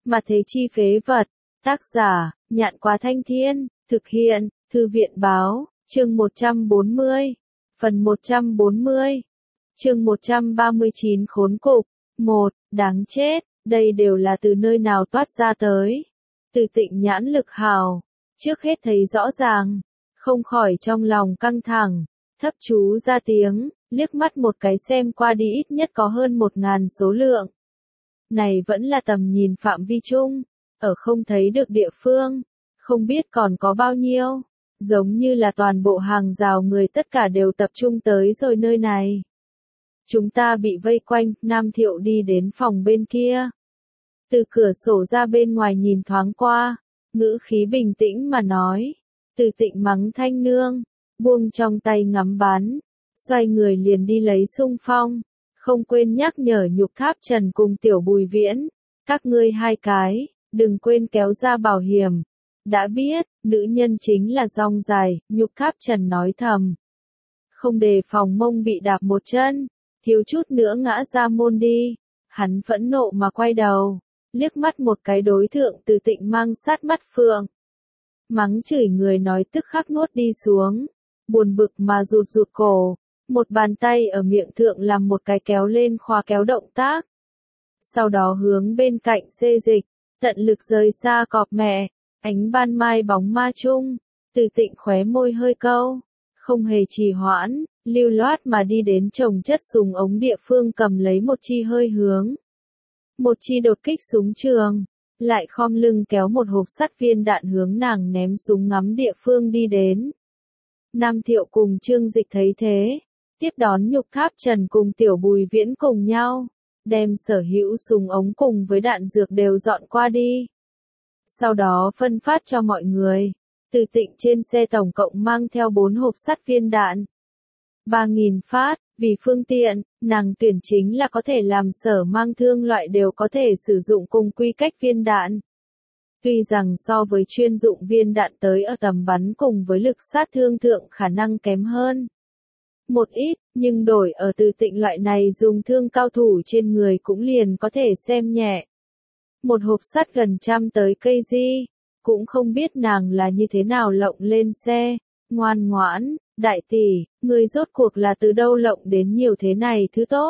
Mà thế chi phế vật. Tác giả, Nhạn Quá Thanh Thiên, thực hiện, Thư viện báo, chương 140, phần 140, chương 139 khốn cục. 1. Đáng chết, đây đều là từ nơi nào toát ra tới. Từ Tịnh nhãn lực hào, trước hết thấy rõ ràng, không khỏi trong lòng căng thẳng, thấp chú ra tiếng, liếc mắt một cái xem qua đi ít nhất có hơn 1000 số lượng. Này vẫn là tầm nhìn phạm vi chung, ở không thấy được địa phương, không biết còn có bao nhiêu, giống như là toàn bộ hàng rào người tất cả đều tập trung tới rồi nơi này. Chúng ta bị vây quanh, Nam Thiệu đi đến phòng bên kia. Từ cửa sổ ra bên ngoài nhìn thoáng qua, ngữ khí bình tĩnh mà nói. Từ Tịnh mắng Thanh Nương, buông trong tay ngắm bắn, xoay người liền đi lấy xung phong, không quên nhắc nhở Nhục Tháp Trần cùng Tiểu Bùi Viễn, các ngươi hai cái, đừng quên kéo ra bảo hiểm. Đã biết, nữ nhân chính là rong dài, Nhục Tháp Trần nói thầm. Không đề phòng mông bị đạp một chân, thiếu chút nữa ngã ra môn đi. Hắn phẫn nộ mà quay đầu, liếc mắt một cái đối thượng Từ Tịnh mang sát mắt phượng. Mắng chửi người nói tức khắc nuốt đi xuống, buồn bực mà rụt rụt cổ, một bàn tay ở miệng thượng làm một cái kéo lên khóa kéo động tác. Sau đó hướng bên cạnh xê dịch, tận lực rời xa cọp mẹ, ánh ban mai bóng ma chung, Từ Tịnh khóe môi hơi câu, không hề trì hoãn, lưu loát mà đi đến chồng chất súng ống địa phương cầm lấy một chi hơi hướng. Một chi đột kích súng trường, lại khom lưng kéo một hộp sắt viên đạn hướng nàng ném súng ngắm địa phương đi đến. Nam Thiệu cùng Trương Dịch thấy thế, tiếp đón Nhục Tháp Trần cùng Tiểu Bùi Viễn cùng nhau, đem sở hữu súng ống cùng với đạn dược đều dọn qua đi. Sau đó phân phát cho mọi người, Từ Tịnh trên xe tổng cộng mang theo 4 hộp sắt viên đạn. 3000 phát, vì phương tiện, nàng tuyển chính là có thể làm sở mang thương loại đều có thể sử dụng cùng quy cách viên đạn. Tuy rằng so với chuyên dụng viên đạn tới ở tầm bắn cùng với lực sát thương thượng khả năng kém hơn một ít, nhưng đổi ở Từ Tịnh loại này dùng thương cao thủ trên người cũng liền có thể xem nhẹ. Một hộp sắt gần trăm tới cây di, cũng không biết nàng là như thế nào lộng lên xe. Ngoan ngoãn, đại tỷ, ngươi rốt cuộc là từ đâu lộng đến nhiều thế này thứ tốt.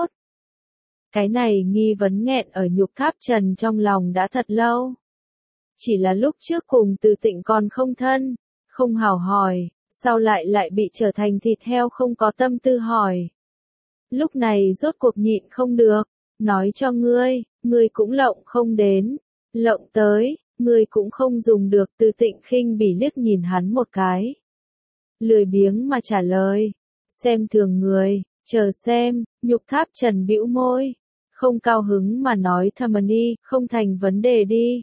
Cái này nghi vấn nghẹn ở Nhục Tháp Trần trong lòng đã thật lâu. Chỉ là lúc trước cùng Từ Tịnh còn không thân, không hào hỏi, sau lại bị trở thành thịt heo không có tâm tư hỏi. Lúc này rốt cuộc nhịn không được, nói cho ngươi cũng lộng không đến, lộng tới, ngươi cũng không dùng được. Từ Tịnh khinh bỉ liếc nhìn hắn một cái. Lười biếng mà trả lời, xem thường người, chờ xem. Nhục Tháp Trần bĩu môi, không cao hứng mà nói thầm đi, không thành vấn đề đi.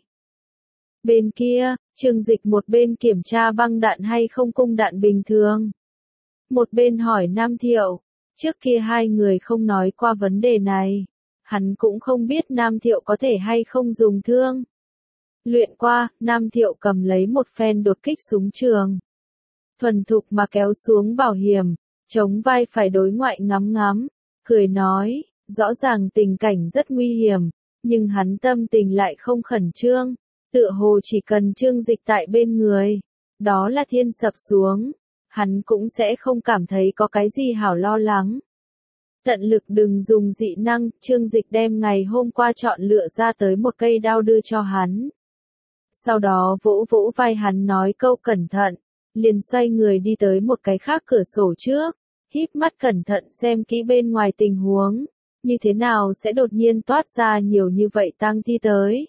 Bên kia, Trương Dịch một bên kiểm tra băng đạn hay không cung đạn bình thường, một bên hỏi Nam Thiệu. Trước kia hai người không nói qua vấn đề này, hắn cũng không biết Nam Thiệu có thể hay không dùng thương. Luyện qua, Nam Thiệu cầm lấy một phen đột kích súng trường, thuần thục mà kéo xuống bảo hiểm, chống vai phải đối ngoại ngắm ngắm, cười nói, rõ ràng tình cảnh rất nguy hiểm, nhưng hắn tâm tình lại không khẩn trương, tựa hồ chỉ cần Trương Dịch tại bên người, đó là thiên sập xuống, hắn cũng sẽ không cảm thấy có cái gì hảo lo lắng. Tận lực đừng dùng dị năng, Trương Dịch đem ngày hôm qua chọn lựa ra tới một cây đao đưa cho hắn. Sau đó vỗ vỗ vai hắn nói câu cẩn thận, liền xoay người đi tới một cái khác cửa sổ trước, híp mắt cẩn thận xem kỹ bên ngoài tình huống, như thế nào sẽ đột nhiên toát ra nhiều như vậy tang thi tới.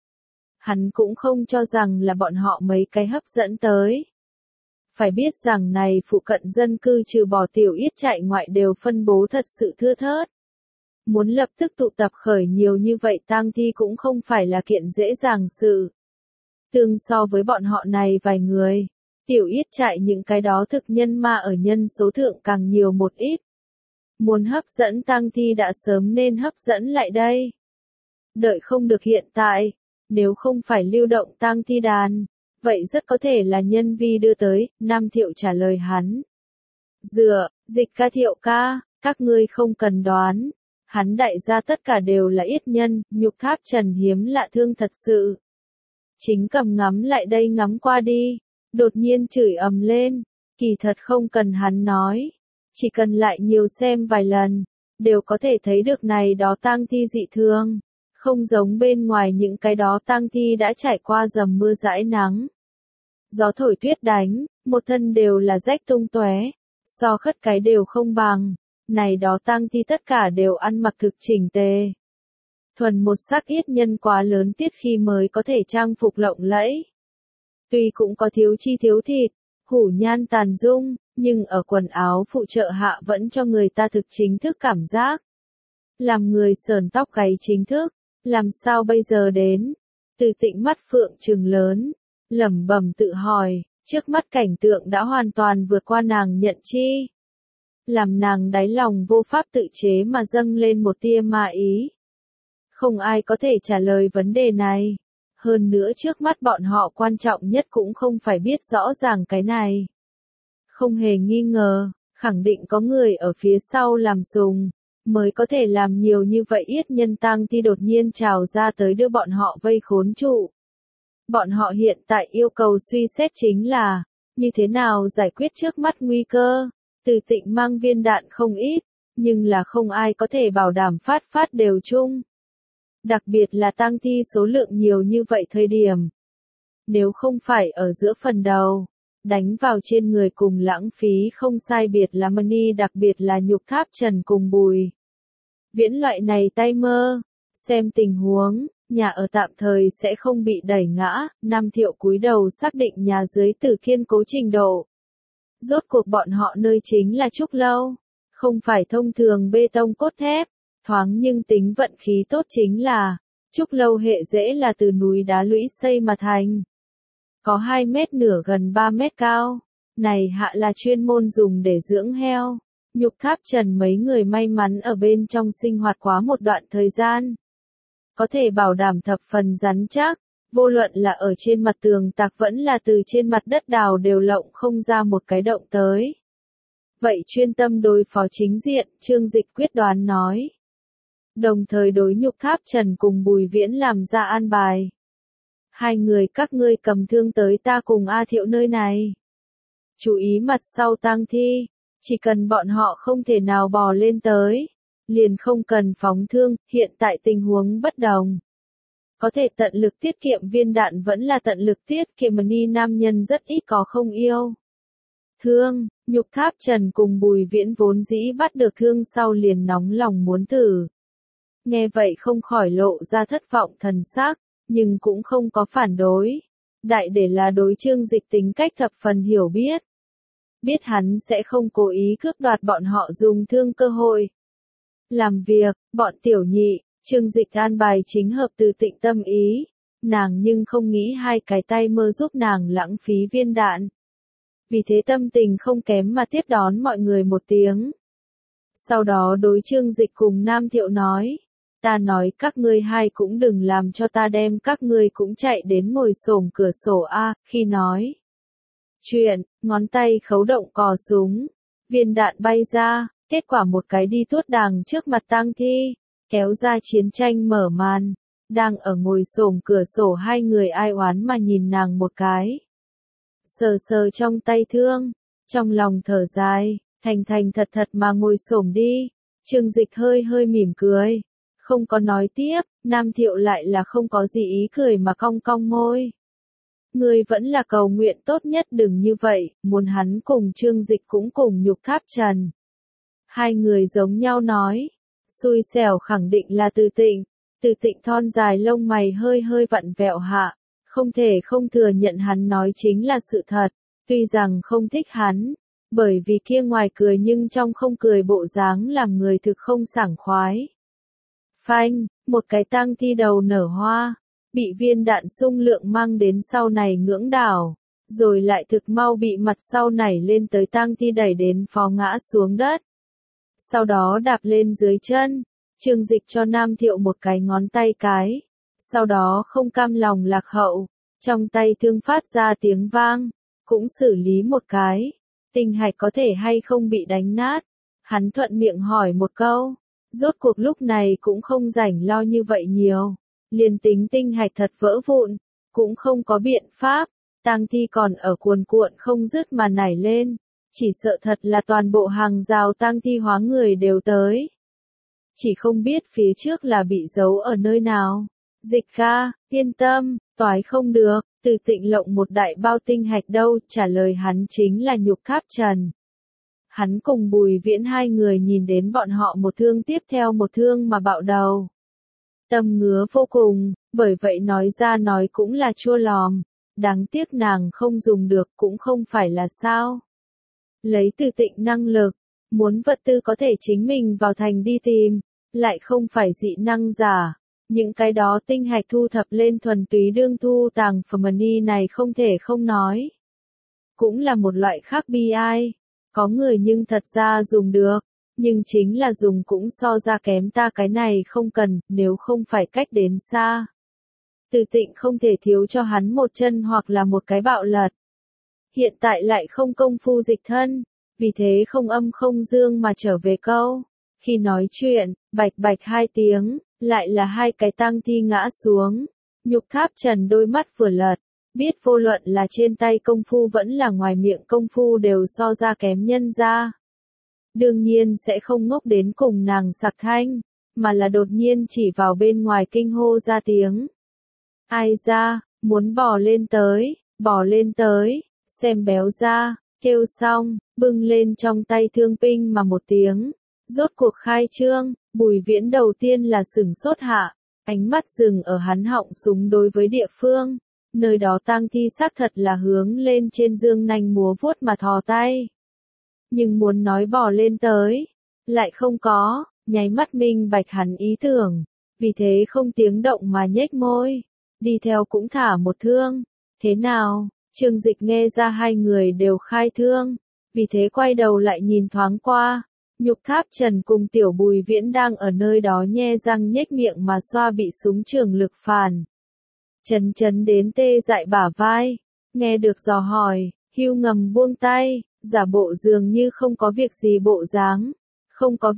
Hắn cũng không cho rằng là bọn họ mấy cái hấp dẫn tới. Phải biết rằng này phụ cận dân cư trừ bỏ Tiểu Yết Trại ngoại đều phân bố thật sự thưa thớt. Muốn lập tức tụ tập khởi nhiều như vậy tang thi cũng không phải là kiện dễ dàng sự. Tương so với bọn họ này vài người, Tiểu Yết Trại những cái đó thực nhân ma ở nhân số thượng càng nhiều một ít. Muốn hấp dẫn tang thi đã sớm nên hấp dẫn lại đây. Đợi không được hiện tại, nếu không phải lưu động tang thi đàn, vậy rất có thể là nhân vi đưa tới. Nam Thiệu trả lời hắn. Dịch ca Thiệu ca, các ngươi không cần đoán, Hắn đại gia tất cả đều là yết nhân, Nhục Tháp Trần hiếm lạ thương thật sự. Chính cầm ngắm lại đây ngắm qua đi, đột nhiên chửi ầm lên, kỳ thật không cần hắn nói, chỉ cần lại nhiều xem vài lần, đều có thể thấy được này đó tang thi dị thường, không giống bên ngoài những cái đó tang thi đã trải qua dầm mưa dãi nắng. Gió thổi tuyết đánh, một thân đều là rách tung tóe, so khất cái đều không bằng, này đó tang thi tất cả đều ăn mặc thực chỉnh tề. Thuần một sắc yết nhân quá lớn tiết khi mới có thể trang phục lộng lẫy. Tuy cũng có thiếu chi thiếu thịt, hủ nhan tàn dung, nhưng ở quần áo phụ trợ hạ vẫn cho người ta thực chính thức cảm giác. Làm người sờn tóc gáy chính thức, làm sao bây giờ đến? Từ Tịnh mắt phượng trừng lớn, lẩm bẩm tự hỏi, trước mắt cảnh tượng đã hoàn toàn vượt qua nàng nhận chi. Làm nàng đáy lòng vô pháp tự chế mà dâng lên một tia ma ý. Không ai có thể trả lời vấn đề này. Hơn nữa trước mắt bọn họ quan trọng nhất cũng không phải biết rõ ràng cái này. Không hề nghi ngờ, khẳng định có người ở phía sau làm sùng, mới có thể làm nhiều như vậy yết nhân tang thi đột nhiên trào ra tới đưa bọn họ vây khốn trụ. Bọn họ hiện tại yêu cầu suy xét chính là, như thế nào giải quyết trước mắt nguy cơ. Từ Tịnh mang viên đạn không ít, nhưng là không ai có thể bảo đảm phát đều chung. Đặc biệt là tang thi số lượng nhiều như vậy thời điểm. Nếu không phải ở giữa phần đầu, đánh vào trên người cùng lãng phí không sai biệt là money, đặc biệt là Nhục Tháp Trần cùng Bùi Viễn loại này tay mơ. Xem tình huống, nhà ở tạm thời sẽ không bị đẩy ngã, Nam Thiệu cúi đầu xác định nhà dưới Tử kiên cố trình độ. Rốt cuộc bọn họ nơi chính là trúc lâu, không phải thông thường bê tông cốt thép, thoáng nhưng tính vận khí tốt chính là, trúc lâu hệ rễ là từ núi đá lũy xây mà thành. Có 2 mét nửa gần 3 mét cao, này hạ là chuyên môn dùng để dưỡng heo. Nhục Tháp Trần mấy người may mắn ở bên trong sinh hoạt quá một đoạn thời gian. Có thể bảo đảm thập phần rắn chắc, vô luận là ở trên mặt tường tạc vẫn là từ trên mặt đất đào đều lộng không ra một cái động tới. Vậy chuyên tâm đối phó chính diện, Trương Dịch quyết đoán nói. Đồng thời đối Nhục Tháp Trần cùng Bùi Viễn làm ra an bài. 2 người các ngươi cầm thương tới ta cùng A Thiệu nơi này. Chú ý mặt sau tang thi, chỉ cần bọn họ không thể nào bò lên tới, liền không cần phóng thương, hiện tại tình huống bất đồng. Có thể tận lực tiết kiệm viên đạn vẫn là tận lực tiết kiệm money, nam nhân rất ít có không yêu. Thương, Nhục Tháp Trần cùng Bùi Viễn vốn dĩ bắt được thương sau liền nóng lòng muốn thử. Nghe vậy không khỏi lộ ra thất vọng thần sắc, nhưng cũng không có phản đối. Đại để là đối Trương Dịch tính cách thập phần hiểu biết. Biết hắn sẽ không cố ý cướp đoạt bọn họ dùng thương cơ hội. Làm việc, bọn tiểu nhị, Trương Dịch an bài chính hợp Từ Tịnh tâm ý. Nàng nhưng không nghĩ 2 cái tay mơ giúp nàng lãng phí viên đạn. Vì thế tâm tình không kém mà tiếp đón mọi người một tiếng. Sau đó đối Trương Dịch cùng Nam Thiệu nói. Ta nói các ngươi 2 cũng đừng làm cho ta đem các ngươi cũng chạy đến ngồi xổm cửa sổ A, khi nói. Chuyện, ngón tay khấu động cò súng, viên đạn bay ra, kết quả một cái đi tuốt đàng trước mặt tang thi, kéo ra chiến tranh mở màn. Đang ở ngồi xổm cửa sổ 2 người ai oán mà nhìn nàng một cái. Sờ sờ trong tay thương, trong lòng thở dài, thành thật mà ngồi xổm đi. Trương Dịch hơi mỉm cười, không có nói tiếp, Nam Thiệu lại là không có gì ý cười mà cong cong môi. Người vẫn là cầu nguyện tốt nhất đừng như vậy, muốn hắn cùng Trương Dịch cũng cùng Nhục Tháp Trần. 2 người giống nhau nói, xui xẻo khẳng định là Từ Tịnh. Từ Tịnh thon dài lông mày hơi vặn vẹo hạ, không thể không thừa nhận hắn nói chính là sự thật, tuy rằng không thích hắn, bởi vì kia ngoài cười nhưng trong không cười bộ dáng làm người thực không sảng khoái. Phanh, một cái tang thi đầu nở hoa, bị viên đạn xung lượng mang đến sau này ngưỡng đảo, rồi lại thực mau bị mặt sau nảy lên tới tang thi đẩy đến phó ngã xuống đất. Sau đó đạp lên dưới chân, Trương Dịch cho Nam Thiệu một cái ngón tay cái, sau đó không cam lòng lạc hậu, trong tay thương phát ra tiếng vang, cũng xử lý một cái, tinh hạch có thể hay không bị đánh nát, hắn thuận miệng hỏi một câu, Rốt cuộc lúc này cũng không rảnh lo như vậy nhiều. Liền tính tinh hạch thật vỡ vụn, cũng không có biện pháp. Tang thi còn ở cuồn cuộn không dứt mà nảy lên. Chỉ sợ thật là toàn bộ hàng rào tang thi hóa người đều tới. Chỉ không biết phía trước là bị giấu ở nơi nào. Dịch ca, yên tâm, toái không được, Từ Tịnh lộng một đại bao tinh hạch đâu, trả lời hắn chính là Nhục Tháp Trần. Hắn cùng Bùi Viễn hai người nhìn đến bọn họ một thương tiếp theo một thương mà bạo đầu. Tâm ngứa vô cùng, bởi vậy nói ra nói cũng là chua lòm. Đáng tiếc nàng không dùng được cũng không phải là sao. Lấy Từ Tịnh năng lực, muốn vật tư có thể chính mình vào thành đi tìm, lại không phải dị năng giả. Những cái đó tinh hạch thu thập lên thuần túy đương thu tàng phẩm money này không thể không nói. Cũng là một loại khác bi ai. Có người nhưng thật ra dùng được, nhưng chính là dùng cũng so ra kém ta cái này không cần, nếu không phải cách đến xa. Từ Tịnh không thể thiếu cho hắn một chân hoặc là một cái bạo lật. Hiện tại lại không công phu dịch thân, vì thế không âm không dương mà trở về câu. Khi nói chuyện, bạch bạch hai tiếng, lại là hai cái tang thi ngã xuống. Nhục Tháp Trần đôi mắt vừa lật, biết vô luận là trên tay công phu vẫn là ngoài miệng công phu đều so ra kém nhân ra. Đương nhiên sẽ không ngốc đến cùng nàng sặc thanh, mà là đột nhiên chỉ vào bên ngoài kinh hô ra tiếng. Ai ra, muốn bò lên tới, xem béo ra, kêu xong, bưng lên trong tay thương pinh mà một tiếng. Rốt cuộc khai trương, Bùi Viễn đầu tiên là sửng sốt hạ, ánh mắt dừng ở hắn họng súng đối với địa phương. Nơi đó tang thi xác thật là hướng lên trên dương nanh múa vuốt mà thò tay. Nhưng muốn nói bò lên tới, lại không có, nháy mắt minh bạch hắn ý tưởng, vì thế không tiếng động mà nhếch môi, đi theo cũng thả một thương. Thế nào, Trương Dịch nghe ra hai người đều khai thương, vì thế quay đầu lại nhìn thoáng qua. Nhục Tháp Trần cùng Tiểu Bùi Viễn đang ở nơi đó nhe răng nhếch miệng mà xoa bị súng trường lực phản. Chấn đến tê dại bả vai, nghe được dò hỏi, Hưu ngầm buông tay, giả bộ dường như không có việc gì bộ dáng. Không có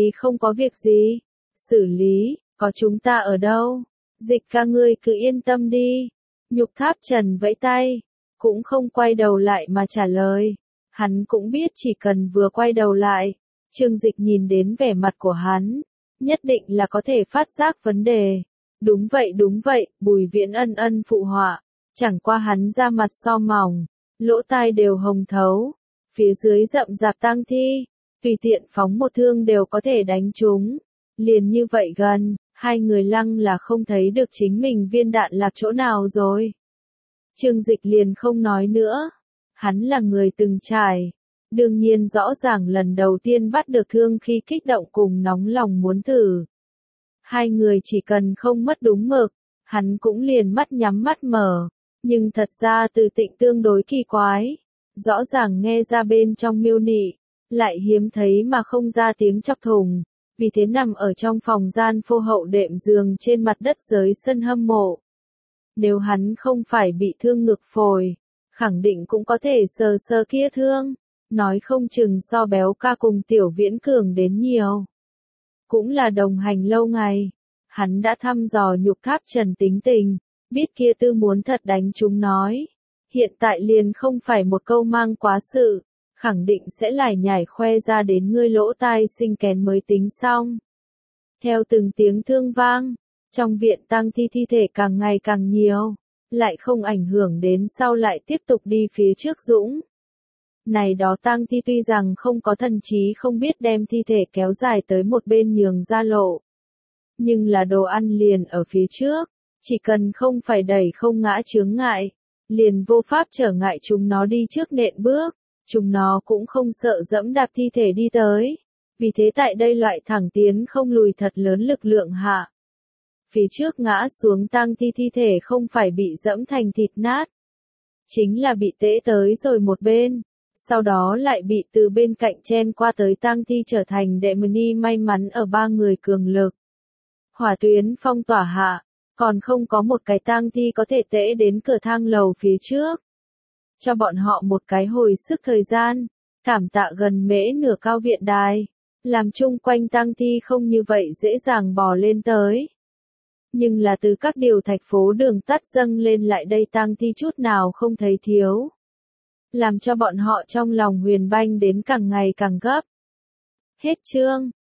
việc gì, xử lý, có chúng ta ở đâu, Dịch ca ngươi cứ yên tâm đi. Nhục Tháp Trần vẫy tay, cũng không quay đầu lại mà trả lời. Hắn cũng biết chỉ cần vừa quay đầu lại, Trương Dịch nhìn đến vẻ mặt của hắn, nhất định là có thể phát giác vấn đề. Đúng vậy, Bùi Viễn ân ân phụ họa, chẳng qua hắn ra mặt so mỏng, lỗ tai đều hồng thấu, phía dưới rậm rạp tang thi, tùy tiện phóng một thương đều có thể đánh trúng. Liền như vậy gần, hai người lăng là không thấy được chính mình viên đạn lạc chỗ nào rồi. Trương Dịch liền không nói nữa, hắn là người từng trải. Đương nhiên rõ ràng lần đầu tiên bắt được thương khi kích động cùng nóng lòng muốn thử. Hai người chỉ cần không mất đúng mực, hắn cũng liền mắt nhắm mắt mở. Nhưng thật ra Từ Tịnh tương đối kỳ quái. Rõ ràng nghe ra bên trong miêu nị, lại hiếm thấy mà không ra tiếng chọc thùng. Vì thế nằm ở trong phòng gian phô hậu đệm giường trên mặt đất dưới sân hâm mộ. Nếu hắn không phải bị thương ngực phổi, khẳng định cũng có thể sờ sờ kia thương. Nói không chừng so béo ca cùng Tiểu Viễn cường đến nhiều. Cũng là đồng hành lâu ngày. Hắn đã thăm dò Nhục Tháp Trần tính tình, biết kia tư muốn thật đánh chúng nói. Hiện tại liền không phải một câu mang quá sự, khẳng định sẽ lải nhải khoe ra đến ngươi lỗ tai sinh kén mới tính xong. Theo từng tiếng thương vang, trong viện tang thi thi thể càng ngày càng nhiều, lại không ảnh hưởng đến sau lại tiếp tục đi phía trước dũng. Này đó tang thi tuy rằng không có thần trí không biết đem thi thể kéo dài tới một bên nhường ra lộ. Nhưng là đồ ăn liền ở phía trước, chỉ cần không phải đẩy không ngã chướng ngại, liền vô pháp trở ngại chúng nó đi trước nện bước, chúng nó cũng không sợ dẫm đạp thi thể đi tới. Vì thế tại đây loại thẳng tiến không lùi thật lớn lực lượng hạ. Phía trước ngã xuống tang thi thi thể không phải bị dẫm thành thịt nát, chính là bị tễ tới rồi một bên. Sau đó lại bị từ bên cạnh chen qua tới tang thi trở thành đệ mini may mắn ở ba người cường lực. Hỏa tuyến phong tỏa hạ, còn không có một cái tang thi có thể tễ đến cửa thang lầu phía trước. Cho bọn họ một cái hồi sức thời gian, cảm tạ gần mễ nửa cao viện đài. làm chung quanh tang thi không như vậy dễ dàng bò lên tới. Nhưng là từ các điều thạch phố đường tắt dâng lên lại đây tang thi chút nào không thấy thiếu. Làm cho bọn họ trong lòng huyền banh đến càng ngày càng gấp. Hết chương.